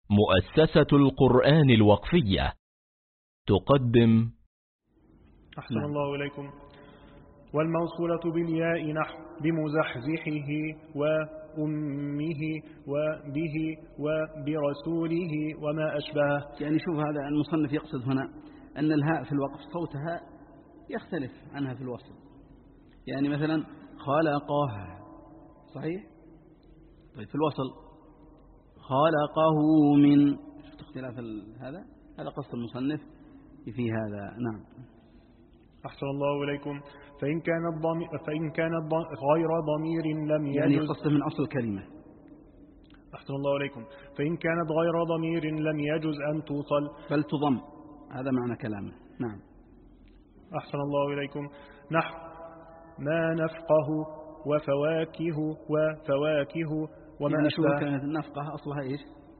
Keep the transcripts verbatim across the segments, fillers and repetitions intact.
مؤسسة القرآن الوقفية تقدم. أحسن الله إليكم. والموصولة بالياء نحو بمزحزحه وأمه وبه وبرسوله وما أشبهه. يعني شوف هذا المصنف يقصد هنا أن الهاء في الوقف صوتها يختلف عنها في الوصل. يعني مثلا خلقه صحيح، طيب في الوصل خلقه من، شفت اختلاف هذا هذا قصد المصنف في هذا. نعم. أحسن الله إليكم. فإن كان الضمير فإن كان الضمير غير ضمير لم يجز، يعني قصد من أصل الكلمة. أحسن الله إليكم. فإن كانت غير ضمير لم يجز أن توصل بل تضم، هذا معنى كلامه. نعم. أحسن الله إليكم. نحو ما نفقه وفواكه وفواكه وما يعني أشبه. كانت النفقة أصلها إيش؟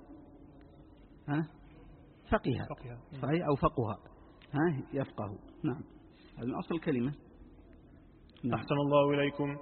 ها؟ فقها. فقها صحيح، أو فقها. ها يفقه. نعم، هذا من أصل الكلمة. نعم. أحسن الله إليكم.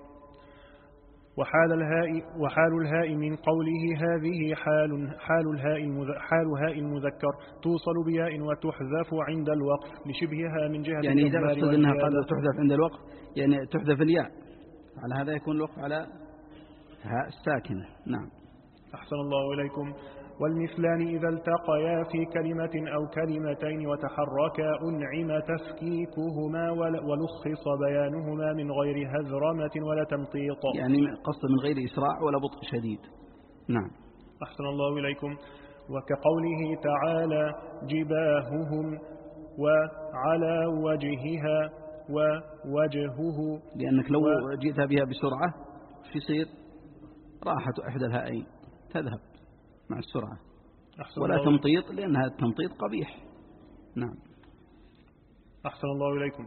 وحال الهاء وحال الهاء من قوله هذه حال حال الهاء حال هاء المذكر توصل بياء وتحذف عند الوقف لشبهها من جهة يعني إذا الإضمار أقصد أنها قال تحذف عند الوقف، يعني تحذف الياء، على هذا يكون الوقف على هاء الساكنة. نعم. أحسن الله إليكم. والمثلان إذا التقيا في كلمة أو كلمتين وتحركا أنعم تفكيكهما ولخص بيانهما من غير هذرمة ولا تمطيط. يعني قصد من غير إسراع ولا بطء شديد. نعم. أحسن الله إليكم. وكقوله تعالى جباههم وعلى وجهها ووجهه، لأنك لو و... جئت بها بسرعة في يصير راحة إحدى الهائين تذهب مع السرعة، ولا تمطيط لأنها التمطيط قبيح. نعم. أحسن الله إليكم.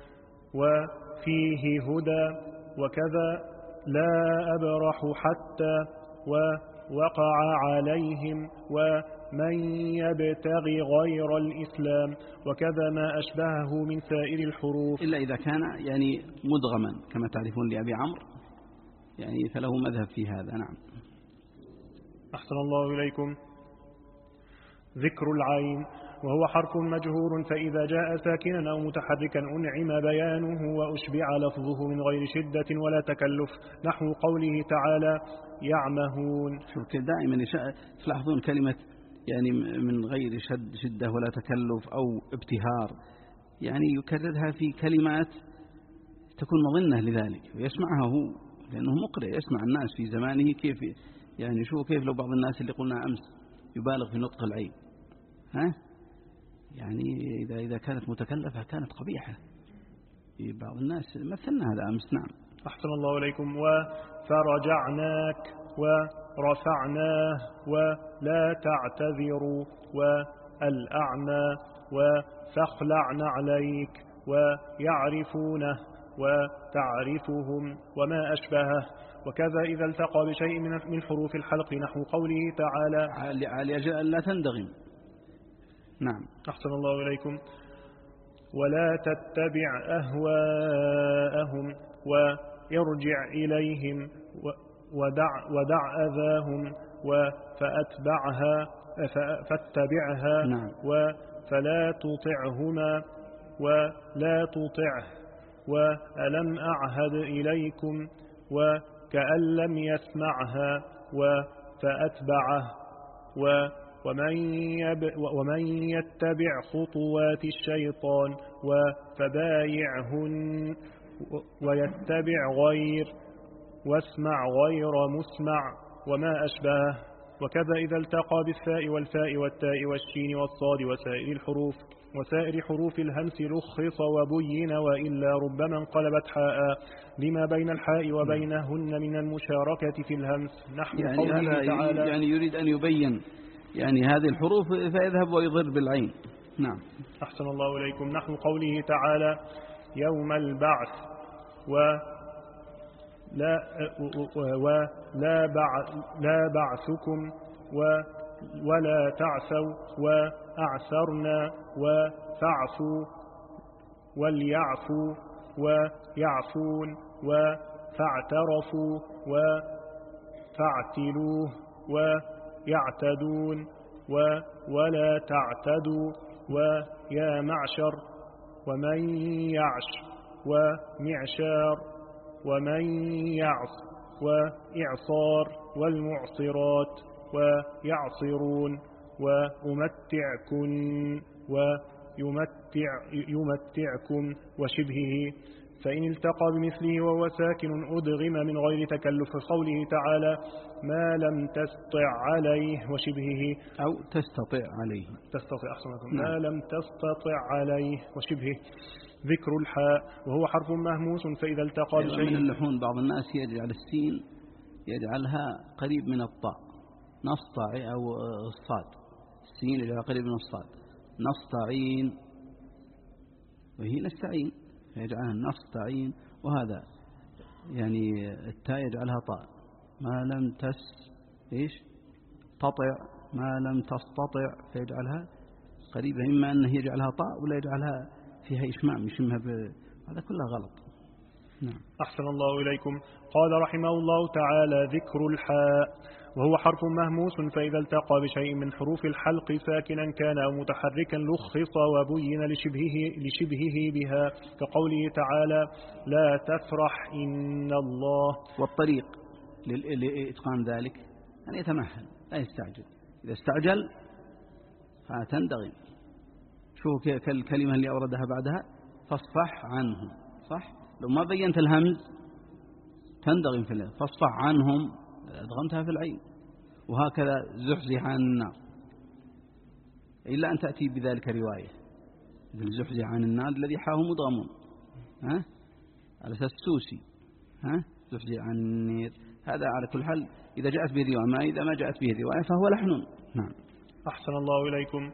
وفيه هدى وكذا لا أبرح حتى ووقع عليهم ومن يبتغي غير الإسلام وكذا ما أشبهه من سائر الحروف، إلا إذا كان يعني مدغما كما تعرفون لأبي عمرو، يعني فله مذهب في هذا. نعم. أحسن الله إليكم. ذكر العين وهو حرف مجهور، فإذا جاء ساكنا أو متحركا أنعم بيانه وأشبع لفظه من غير شدة ولا تكلف، نحو قوله تعالى يعمهون. شوف دائما تلاحظون كلمة يعني من غير شد شدة ولا تكلف أو ابتهار، يعني يكررها في كلمات تكون مظنة لذلك ويسمعها هو، لأنه مقرئ يسمع الناس في زمانه. كيف يعني شو كيف لو بعض الناس اللي قلنا أمس يبالغ في نطق العين، ها يعني إذا إذا كانت متكلفة كانت قبيحة في بعض الناس، مثلنا هذا أمس. نعم. أحسن الله إليكم. وفرجعناك ورفعناه ولا تعتذروا والأعمى وفاخلعن عليك ويعرفونه وتعرفهم وما أشبهه، وكذا إذا التقى بشيء من حروف الحلق نحو قوله تعالى على أجل لا تندغم. نعم. أحسن الله إليكم. ولا تتبع أهواءهم وارجع إليهم ودع, ودع أذاهم فأتبعها فاتبعها. نعم. وفلا تطعهما ولا تطعه وألم أعهد إليكم وكأن لم يسمعها فأتبعه ومن, يب ومن يتبع خطوات الشيطان فبايعهن ويتبع غير واسمع غير مسمع وما أشبهه، وكذا إذا التقى بالثاء والفاء والتاء والشين والصاد وسائر الحروف وسائر حروف الهمس لخص وبين، وإلا ربما انقلبت حاء لما بين الحاء وبينهن من المشاركة في الهمس، نحو يعني قوله تعالى يعني يريد أن يبين يعني هذه الحروف فيذهب ويضر بالعين. نعم. أحسن الله إليكم. نحو قوله تعالى يوم البعث ولا ولا لا بعثكم ولا تعثوا وأعثرنا وفعفوا وليعفوا ويعفون وفاعترفوا وفاعتلوه ويعتدون و ولا تعتدوا ويا معشر ومن يعش ومعشار ومن يعص وإعصار والمعصرات ويعصرون وأمتعكن ويمتع يمتعكم وشبهه. فإن التقى بمثله وهو ساكن أدغم من غير تكلف قوله تعالى ما لم تستطع عليه وشبهه أو تستطيع عليه تستطيع أحسنكم ما لم تستطع عليه وشبهه. ذكر الحاء وهو حرف مهموس فإذا التقى بشيء من اللحون بعض الناس يجعل السين يجعلها قريب من الطاء نسطع أو الصاد السين يجعلها قريب من الصاد نستعين وهي نستعين يجعلها نستعين وهذا يعني التاء يجعلها طاء ما لم تس إيش تطع ما لم تستطع فيجعلها قريبة إما أنه يجعلها طاء ولا يجعلها فيها إشمام يشمها ب... هذا كله غلط. نعم. أحسن الله إليكم. قال رحمه الله تعالى ذكر الحاء وهو حرف مهموس فإذا التقى بشيء من حروف الحلق ساكنا كان أو متحركا لخص وبين لشبهه, لشبهه بها كقوله تعالى لا تفرح إن الله. والطريق لإتقان ذلك أن يتمهل لا يستعجل إذا استعجل فتندغم. شوفوا كالكلمة اللي أوردها بعدها فاصفح عنه صح لو ما بينت الهمز تندغم في الليل فاصفح عنهم أدغمتها في العين. وهكذا زحزح عن النار إلا أن تأتي بذلك رواية زحزح عن النار الذي حاه مضغمون ها على أساس سوسي ها زحزح عن النير. هذا على كل حال إذا جاءت به رواية ما إذا ما جاءت به رواية فهو لحن. نعم. أحسن الله إليكم.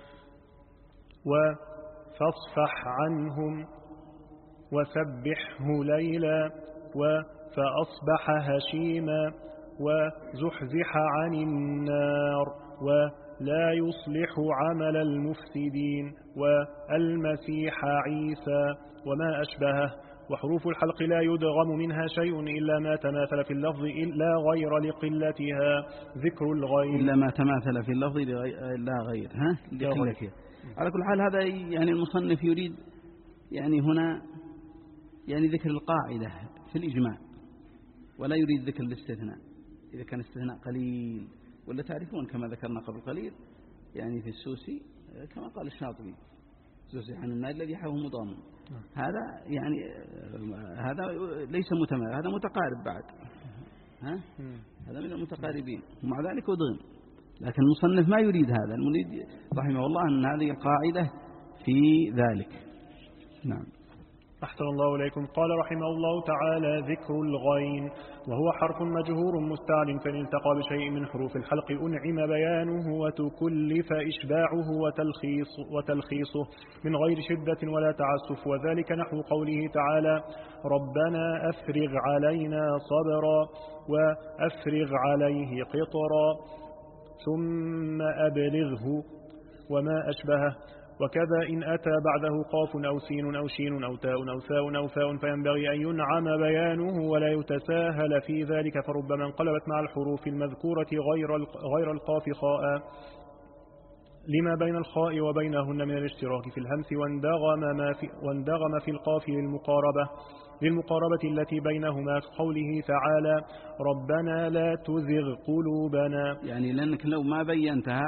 وفاصفح عنهم وسبحه ليلا فأصبح هشيما وزحزح عن النار ولا يصلح عمل المفسدين والمسيح عيسى وما أشبهه. وحروف الحلق لا يدغم منها شيء إلا ما تماثل في اللفظ إلا غير لقلتها. ذكر الغير إلا ما تماثل في اللفظ لا غير ها لقلتها. على كل حال هذا يعني المصنف يريد يعني هنا يعني ذكر القاعدة في الإجماع ولا يريد ذكر الاستثناء إذا كان استثناء قليل ولا تعرفون كما ذكرنا قبل قليل يعني في السوسي كما قال الشاطبي زحزح عن النار الذي حاه مضغم. هذا يعني هذا ليس متماثل هذا متقارب بعد ها هذا من المتقاربين ومع ذلك أدغم. لكن المصنف ما يريد هذا المريد رحمه الله أن هذه القاعدة في ذلك. نعم. أحسن الله إليكم. قال رحمه الله تعالى ذكر الغين وهو حرف مجهور مستعل فإن التقى بشيء من حروف الحلق أنعم بيانه وتكلف إشباعه وتلخيص وتلخيصه من غير شدة ولا تعسف وذلك نحو قوله تعالى ربنا أفرغ علينا صبرا وأفرغ عليه قطرا ثم أبلغه وما أشبهه. وكذا إن أتى بعده قاف أو سين أو شين أو تاء أو ثاء أو فاء فينبغي أن ينعم بيانه ولا يتساهل في ذلك فربما انقلبت مع الحروف المذكورة غير غير القاف خاء لما بين الخاء وبينهن من الاشتراك في الهمس واندغم ما في واندغم في القاف للمقاربة للمقاربة التي بينهما قوله تعالى ربنا لا تزغ قلوبنا. يعني لأنك لو ما بينتها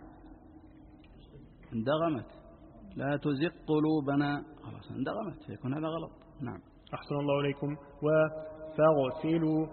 اندغمت لا تزغ قلوبنا خلاص اندغمت فيكون هذا غلط. نعم. أحسن الله إليكم. وفاغسلوا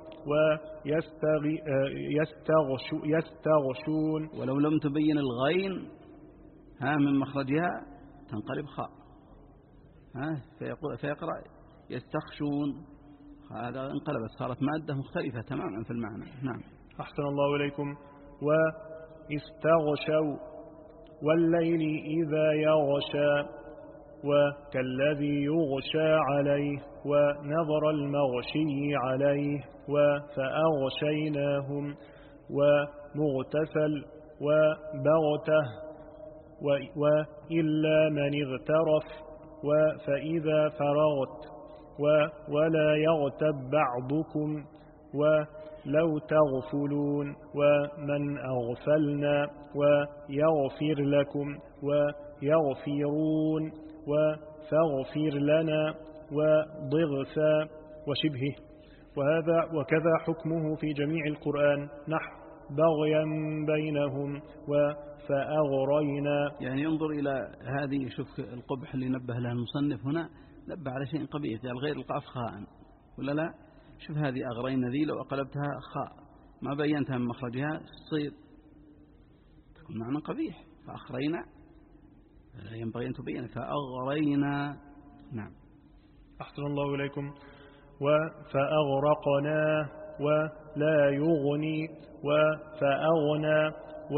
ويستغشون ولو لم تبين الغين ها من مخرجها تنقلب خاء ها فيقرأ يستخشون هذا انقلبت صارت مادة مختلفة تماما في المعنى. نعم. أحسن الله إليكم. واستغشوا والليل إذا يغشى وكالذي يغشى عليه ونظر المغشي عليه وفأغشيناهم ومغتسل وبغته وإلا من اغترف فإذا فرغت ولا يغتب بعضكم لو تغفلون ومن أغفلنا ويغفر لكم ويغفرون وفاغفر لنا وضغثا وشبهه. وهذا وكذا حكمه في جميع القرآن نحو بغيا بينهم وفأغرينا. يعني انظر إلى هذه، شوف القبح اللي نبه له المصنف هنا، نبه على شيء قبيح، قال غير القاف خاء ولا لا؟ شوف هذه أغرينا ذي لو أقلبتها خاء ما بينتها من مخرجها تصير تكون معنى قبيح. فأخرينا ينبغي أن تبين فأغرينا. نعم. أحسن الله إليكم. وفأغرقنا ولا يغني وفأغنى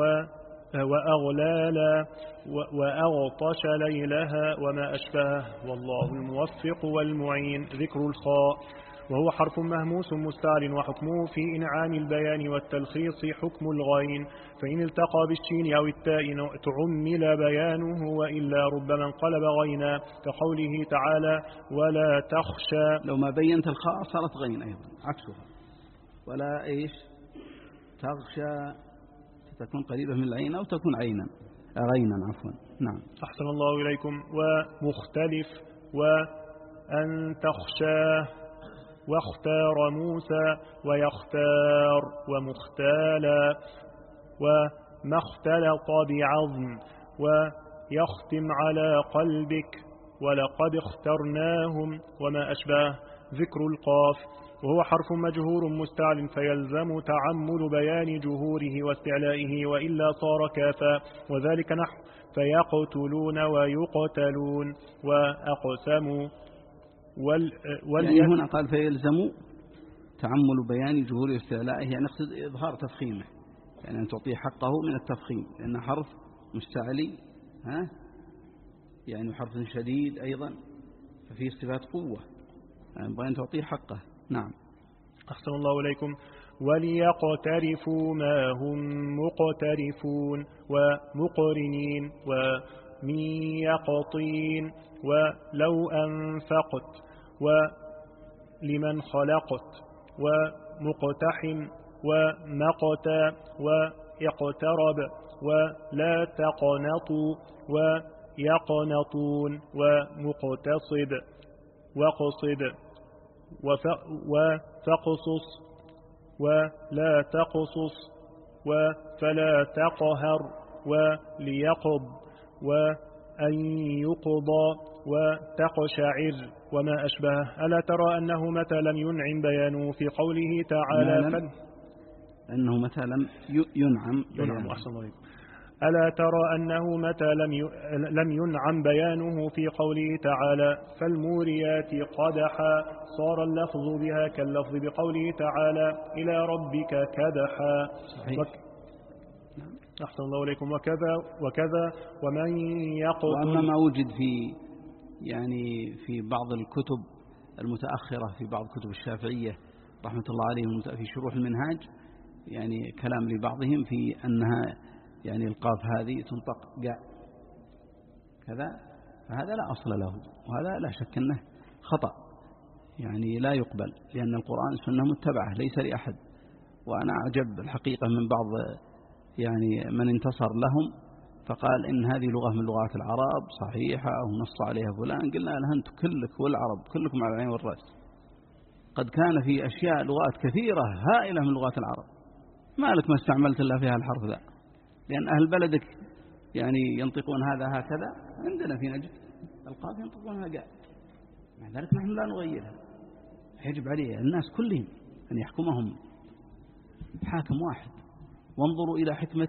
وأغلالا وأغطش ليلها وما أشبهه والله الموفق والمعين. ذكر الخاء وهو حرف مهموس مستعل وحكمه في إنعام البيان والتلخيص حكم الغين، فإن التقى بالشين أو التاء تعمل بيانه وإلا ربما انقلب غينا كقوله تعالى ولا تخشى. لو ما بينت الخاء صارت غين أيضا عكسها، ولا إيش تخشى تكون قريبة من العين أو تكون عينا غينا عفوا. نعم. أحسن الله إليكم. ومختلف وأن تخشى واختار موسى ويختار ومختالا وما اختلط بعظم ويختم على قلبك ولقد اخترناهم وما أشباه. ذكر القاف وهو حرف مجهور مستعل فيلزم تعمل بيان جهوره واستعلائه وإلا صار كافا، وذلك نحو فيقتلون ويقتلون وأقسموا وال وال يعني هنا قال فيلزم تعمل بيان جهوره واستعلائه، يعني يقصد إظهار تفخيمه، يعني أن تعطيه حقه من التفخيم لأنه حرف مستعلي ها يعني حرف شديد أيضا ففيه صفات قوة، يعني ينبغي أن تعطيه حقه. نعم. أحسن الله إليكم. وليقترفوا ما هم مقترفون ومقرنين ومن يقطين ولو أنفقت ولمن خلقت ومقتحم ومقتا ويقترب ولا تقنطوا ويقنطون ومقتصد وقصد وتقصص ولا تقصص وفلا تقهر وليقض وأن يقضى وتقشعر وما أشبه. ألا ترى أنه متى لم ينعم بيانه في قوله تعالى فن أنه متى لم ينعم بيانه أحسن الله عليكم. ألا ترى أنه متى لم لم ينعم بيانه في قوله تعالى فالموريات قدحا صار اللفظ بها كاللفظ بقوله تعالى إلى ربك كدحا. وك... أحسن الله إليكم. وكذا وكذا ومن يقتل. وأما ما وجد في يعني في بعض الكتب المتأخرة في بعض كتب الشافعية رحمة الله عليهم في شروح المنهاج يعني كلام لبعضهم في أنها يعني القاف هذه تنطق جاء كذا، فهذا لا أصل له وهذا لا شك أنه خطأ يعني لا يقبل، لأن القرآن سنة متبعة ليس لأحد. وأنا أعجب الحقيقة من بعض يعني من انتصر لهم فقال إن هذه لغة من لغات العرب صحيحة أو نص عليها فلان، قلنا له أنتم كلك والعرب كلكم على العين والرأس، قد كان في أشياء لغات كثيرة هائلة من لغات العرب ما لك ما استعملت إلا فيها الحرف ذا، لأن أهل بلدك يعني ينطقون هذا هكذا، عندنا في نجد القاف ينطقونها قاء، مع ذلك نحن لا نغيرها. يجب عليه الناس كلهم أن يحكمهم حاكم واحد. وانظروا إلى حكمة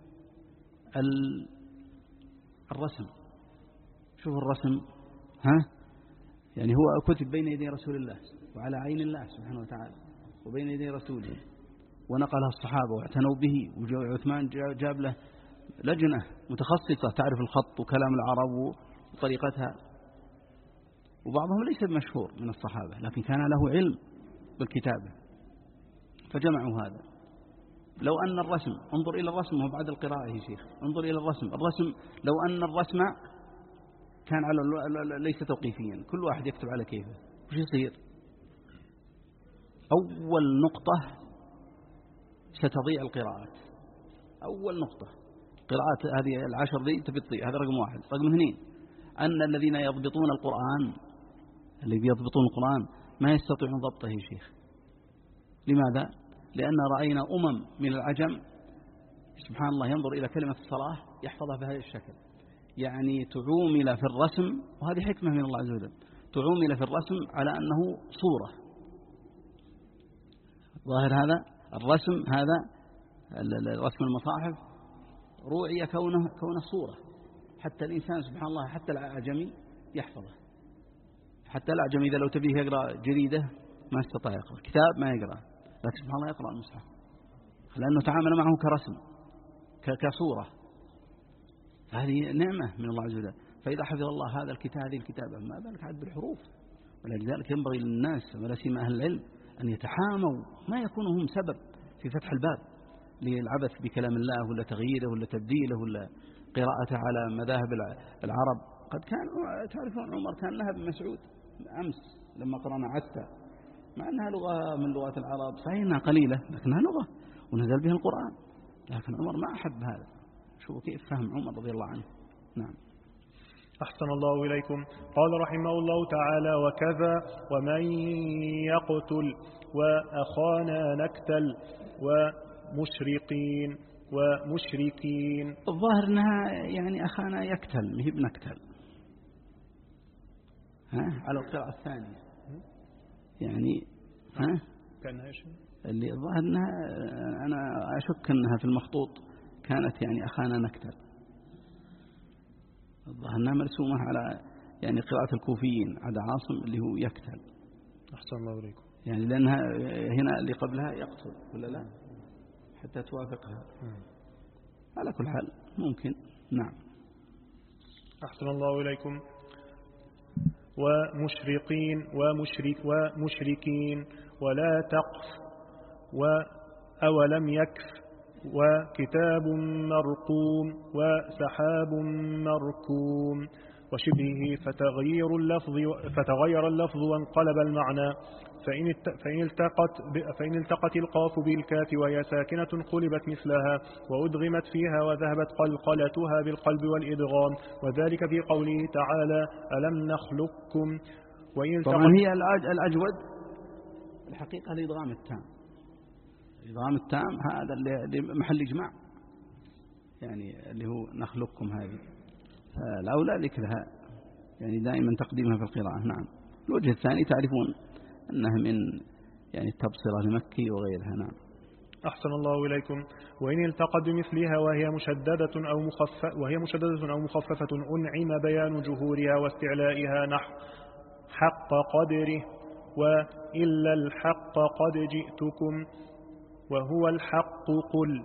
الرسم، شوف الرسم ها يعني هو كتب بين يدي رسول الله وعلى عين الله سبحانه وتعالى وبين يدي رسوله، ونقلها الصحابة واعتنوا به، وعثمان جاب له لجنة متخصصة تعرف الخط وكلام العرب وطريقتها، وبعضهم ليس بمشهور من الصحابة لكن كان له علم بالكتابة فجمعوا هذا. لو أن الرسم، انظر إلى الرسم وبعد القراءة يا شيخ، انظر إلى الرسم الرسم لو أن الرسم كان على ليس توقيفيا كل واحد يكتب على كيفه وش يصير؟ أول نقطة ستضيع القراءات. أول نقطة قراءات هذه العشر دي تبي تضيع، هذا رقم واحد. رقم اثنين أن الذين يضبطون القرآن اللي بيضبطون القرآن ما يستطيعون ضبطه يا شيخ. لماذا؟ لأن رأينا أمم من العجم سبحان الله ينظر إلى كلمة الصلاة يحفظها بهذا الشكل، يعني تعومل في الرسم، وهذه حكمة من الله عز وجل، تعومل في الرسم على أنه صورة. ظاهر هذا الرسم، هذا رسم المصاحف روعي كونه كونه صورة، حتى الإنسان سبحان الله حتى الأعجمي يحفظه. حتى الأعجمي إذا لو تبيه يقرأ جريدة ما استطاع يقرأ، كتاب ما يقرأ، لكن سبحان الله يقرأ المصحف لأنه تعامل معه كرسم كصورة. هذه نعمة من الله عز وجل. فإذا حفظ الله هذا الكتاب هذه الكتابة ما بالك عد بالحروف. ولذلك ينبغي للناس ولا سيما أهل العلم أن يتحاموا، ما يكونوا هم سبب في فتح الباب للعبث بكلام الله ولا تغييره ولا تبديله ولا قراءته على مذاهب العرب. قد كان تعرفون عمر كان نهى بن مسعود أمس لما قرأنا عتة، مع أنها لغة من لغات العرب صحيح أنها قليلة لكنها لغة ونزل بها القرآن، لكن عمر ما أحب هذا. شوفوا كيف فهم عمر رضي الله عنه. نعم. أحسن الله إليكم. قال رحمه الله تعالى: وكذا ومن يقتل وأخانا نكتل ومشرقين ومشركين. الظاهر أنها يعني أخانا يكتل مهي بنكتل، ها على القراءة الثانية يعني ها كأنها إيش اللي الظاهر أنها أنا أشك أنها في المخطوط كانت يعني أخانا نكتل. الظاهر أنها مرسومة على يعني قراءة الكوفيين عدا عاصم اللي هو يكتل. أحسن الله إليكم. يعني لأنها هنا اللي قبلها يقتل ولا لا حتى توافقها. على كل حال ممكن. نعم. أحسن الله إليكم. ومشرقين ومشرك ومشركين ولا تقف وأولم يكف وكتاب مرقوم وسحاب مركوم وشبهه فتغيير اللفظ فتغير اللفظ وانقلب المعنى. فإن فإن التقت فإن التقت القاف بالكاف وهي ساكنة قلبت مثلها وأدغمت فيها وذهبت قلقلتها بالقلب والإدغام، وذلك في قوله تعالى: ألم نخلقكم. وإن طبعا هي الأجود الحقيقة الإدغام التام. الإدغام التام هذا اللي محل إجماع، يعني اللي هو نخلقكم هذه الأولى ذكرها يعني دائما تقديمها في القراءة. نعم. الوجه الثاني تعرفون أنها من يعني التبصرة لمكي وغيرها. نعم. أحسن الله إليكم. وإن التقت بمثلها وهي مشددة أو مخففة وهي مشددة أو مخففة أنعم بيان جهورها واستعلائها نحو حق قدره وإلا الحق قد جئتكم وهو الحق قل.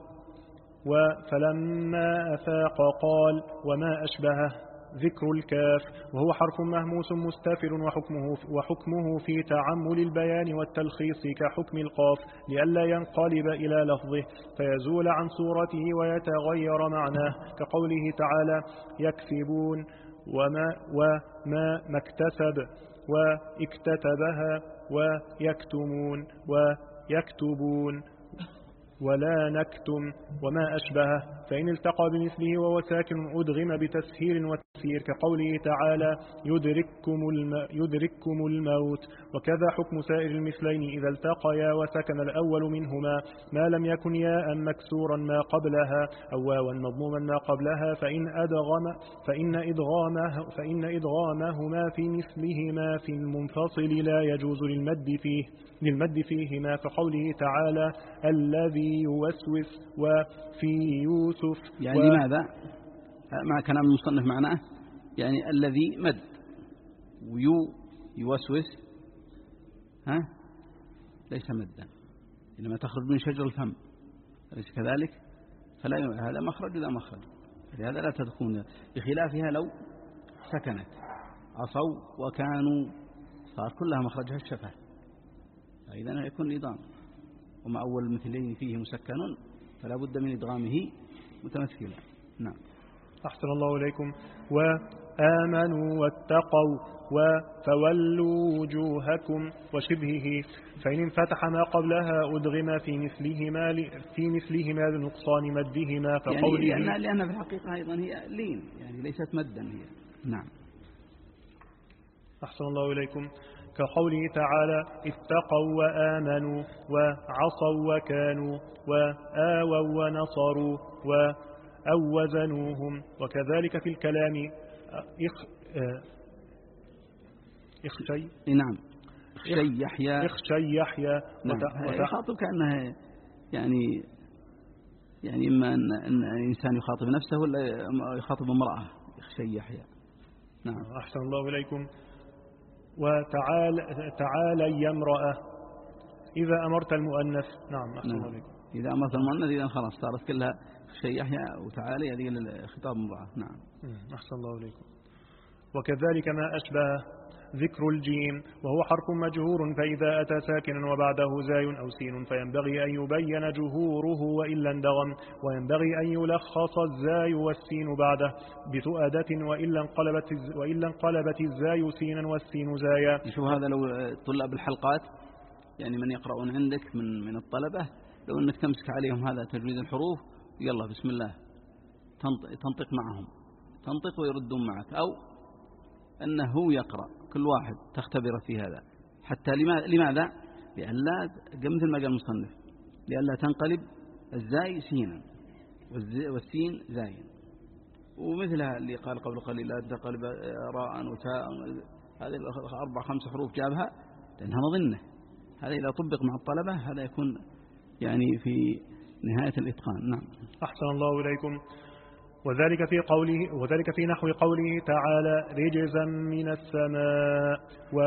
وفلما أفاق قال وما أشبهه ذكر الكاف، وهو حرف مهموس مستفر وحكمه, وحكمه في تعمل البيان والتلخيص كحكم القاف لئلا ينقلب إلى لفظه فيزول عن صورته ويتغير معناه، كقوله تعالى: يكسبون وما, وما مكتسب واكتتبها ويكتمون ويكتبون ولا نكتم وما أشبهه. فإن التقى بمثله وهو ساكن أدغم بتسهيل وتفسير كقوله تعالى: يدرككم, الم... يدرككم الموت. وكذا حكم سائر المثلين إذا التقيا وسكن الأول منهما ما لم يكن ياء مكسورا ما قبلها أو واوا مضموما ما قبلها فإن, أدغم فإن, إدغامه فإن إدغامهما في مثلهما في المنفصل لا يجوز للمد فيه للمد فيهما كقوله تعالى: الذي يوسوس وفي يوسف. يعني و... لماذا مع كلام المصنف معناه يعني الذي مد ويو يوسوس ها ليس مدا إنما تخرج من شجر الفم أليس كذلك؟ فلا ي... هذا مخرج لا مخرج، فلهذا لا تكون بخلافها لو سكنت عصوا وكانوا صار كلها مخرجها الشفه، فإذا يكون إدغام. وما أول المثلين فيه مسكن فلا بد من إدغامه متمثلا. نعم. أحسن الله إليكم. و آمنوا واتقوا وفولوا وجوهكم وشبهه، فإن انفتح ما قبلها أدغم في مثلهما في مثلهما لنقصان مدهما فقوله يعني لأن, لأن في الحقيقة أيضا هي لين، يعني ليست مدا هي. نعم. أحسن الله إليكم. كقوله تعالى اتقوا وآمنوا وعصوا وكانوا وآووا ونصروا وأوزنوهم. وكذلك في الكلام إخ اخشي نعم اخشي يحيى اخشي يحيى نعم. يخاطب كأنه يعني يعني إما أن, أن الإنسان يخاطب نفسه ولا يخاطب امرأة. اخشي يحيى. نعم. أحسن الله إليكم. وتعال تعالى يا امرأة إذا أمرت المؤنث. نعم. أحسن الله إليكم. إذا أمرت المؤنث إذا خلاص صارت كلها اخشي يحيى وتعالى هذه الخطاب امرأة. نعم. أحسن الله إليكم. وكذلك ما أشبه ذكر الجيم وهو حرف مجهور، فإذا أتى ساكنا وبعده زاي أو سين فينبغي أن يبين جهوره وإلا اندغم، وينبغي أن يلخص الزاي والسين بعده بتؤدة وإلا انقلبت وإلا انقلبت الزاي سينا والسين زايا. شوف هذا لو طلاب الحلقات يعني من يقرؤون عندك من من الطلبة، لو أنك تمسك عليهم هذا تجويد الحروف يلا بسم الله تنطق معهم، تنطق ويردون معك، أو أنه هو يقرأ كل واحد تختبر في هذا. حتى لماذا؟ لألا مثل ما قال المصنف لألا تنقلب الزاي سينا والسين زاين، ومثلها اللي قال قبل قليل لا تنقلب راء وتاء، هذه أربع خمس حروف جابها لأنها مظنة. هذا إذا طبق مع الطلبة هذا يكون يعني في نهاية الإتقان. نعم. أحسن الله إليكم. وذلك في قوله وذلك في نحو قوله تعالى رجزا من السماء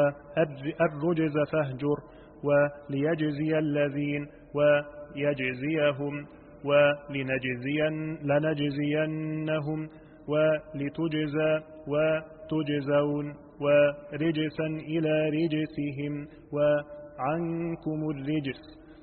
والرجز فاهجر، وليجزي الذين ويجزيهم ولنجزين لنجزينهم ولتجزى وتجزون ورجسا إلى رجسهم وعنكم الرجس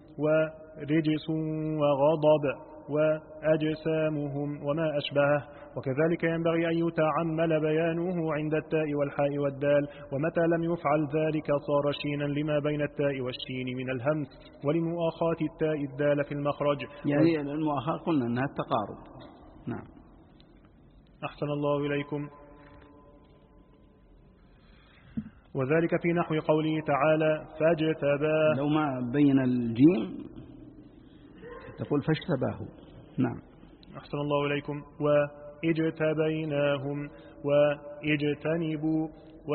ورجس وغضب وأجسامهم وما أشبهه. وكذلك ينبغي أن يتعمل بيانه عند التاء والحاء والدال، ومتى لم يفعل ذلك صار شينا لما بين التاء والشين من الهمس، ولمؤاخاة التاء الدال في المخرج. يعني المؤاخاة قلنا أنها التقارب. نعم. أحسن الله إليكم. وذلك في نحو قوله تعالى فاجتباه. لو ما بين الجيم تقول فاجتباه. نعم. أحسن الله إليكم. واجتبيناهم واجتنبوا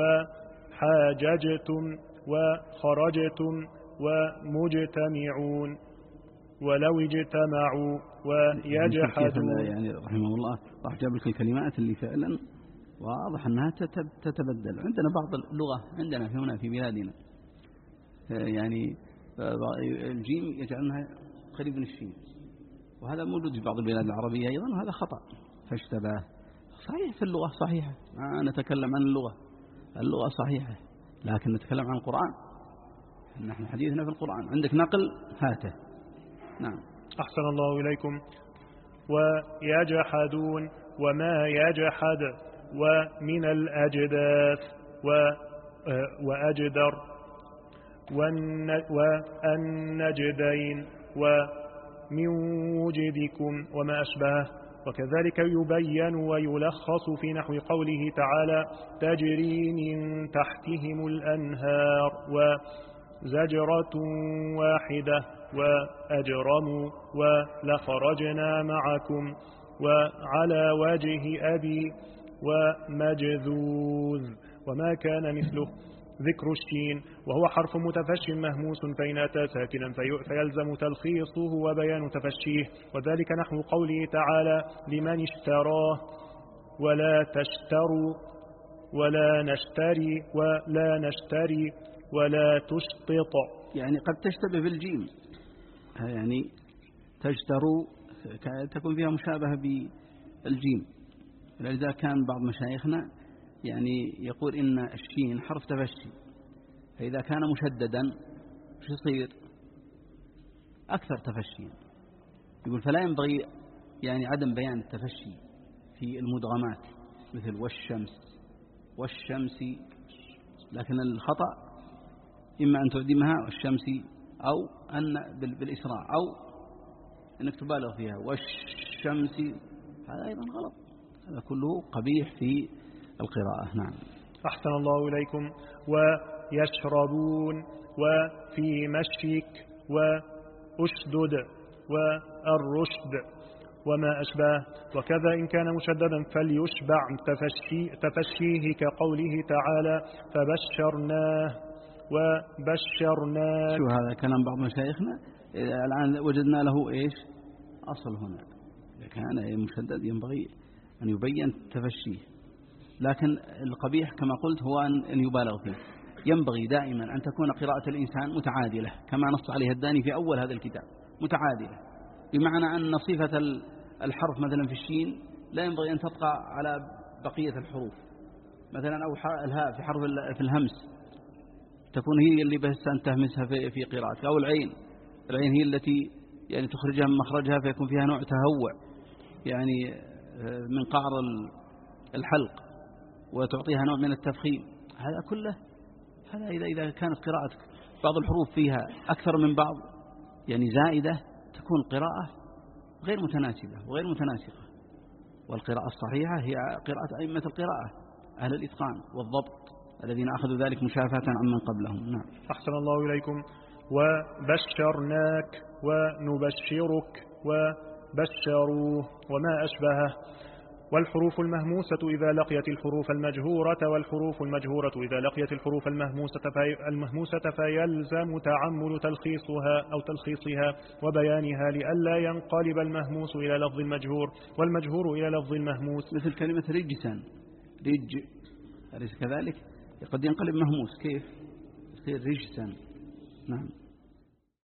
وحاججتم وخرجتم ومجتمعون ولو اجتمعوا ويجحدون. يعني رحمه الله راح جاب لك الكلمات اللي فعلا واضح أنها تتبدل. عندنا بعض اللغة عندنا في هنا في بلادنا يعني الجيم يجعلونها قريب من الشين، وهذا موجود في بعض البلاد العربية أيضا، وهذا خطأ. فاشتباه صحيح في اللغة صحيحة، ما نتكلم عن اللغة، اللغة صحيحة، لكن نتكلم عن القرآن. نحن حديثنا في القرآن، عندك نقل هاته. نعم. أحسن الله إليكم. ويجحدون وما يجحد ومن الأجداث وأجدر والنجدين ومن وجدكم وما أشبهه. وكذلك يبين ويلخص في نحو قوله تعالى تجري من تحتهم الأنهار وزجرة واحدة وأجرموا ولخرجنا معكم وعلى وجه أبي ومجذوذ وما كان مثله. ذكر الشين وهو حرف متفش مهموس، فإن أتى ساكنا فيلزم تلخيصه وبيان تفشيه. وذلك نحو قوله تعالى لمن اشتراه ولا تشتروا ولا نشتري ولا نشتري ولا تشطط. يعني قد تشتبه بالجيم، يعني تشتروا تكون فيها مشابهة بالجيم، لذا كان بعض مشايخنا يعني يقول إن الشين حرف تفشي، فإذا كان مشددا وش يصير؟ أكثر تفشيا. يقول فلا ينبغي يعني عدم بيان التفشي في المدغمات مثل والشمس والشمس، لكن الخطأ إما أن تعدمها والشمس أو أن بالإسراع أو أنك تبالغ فيها والشمس، هذا أيضا غلط، هذا كله قبيح في القراءة. نعم. أحسن الله إليكم. ويشربون وفي مشيك وأشدد والرشد وما أشباه. وكذا إن كان مشددا فليشبع تفشي تفشيه كقوله تعالى فبشرناه وبشرناك. شو هذا كلام بعض مشايخنا الآن وجدنا له إيش أصل هنا، إذا كان مشدد ينبغي أن يبين تفشيه، لكن القبيح كما قلت هو أن يبالغ فيه. ينبغي دائما أن تكون قراءة الإنسان متعادلة كما نص عليه الداني في أول هذا الكتاب، متعادلة، بمعنى أن صفة الحرف مثلا في الشين لا ينبغي أن تبقى على بقية الحروف، مثلا أو الهاء في حرف في الهمس تكون هي اللي بس أن تهمسها في في قراءتك، أو العين العين هي التي يعني تخرجها من مخرجها فيكون فيها نوع تهوع يعني من قعر الحلق وتعطيها نوع من التفخيم. هذا كله هذا إذا إذا كانت قراءتك بعض الحروف فيها أكثر من بعض يعني زائدة تكون القراءة غير متناسبة وغير متناسقة. والقراءة الصحيحة هي قراءة أئمة القراءة أهل الإتقان والضبط الذين أخذوا ذلك مشافهة عمن قبلهم. نعم. أحسن الله إليكم. وبشرناك ونبشرك وبشروه وما أشبهه. والحروف المهموسة إذا لقيت الحروف المجهورة والحروف المجهورة إذا لقيت الحروف المهموسة في المهموسة فيلزم تعمل تلخيصها أو تلخيصها وبيانها لئلا ينقلب المهموس إلى لفظ المجهور والمجهور إلى لفظ المهموس. مثل كلمة رجسا، رج أليس كذلك؟ قد ينقلب مهموس، كيف؟ يصير رجسا. نعم.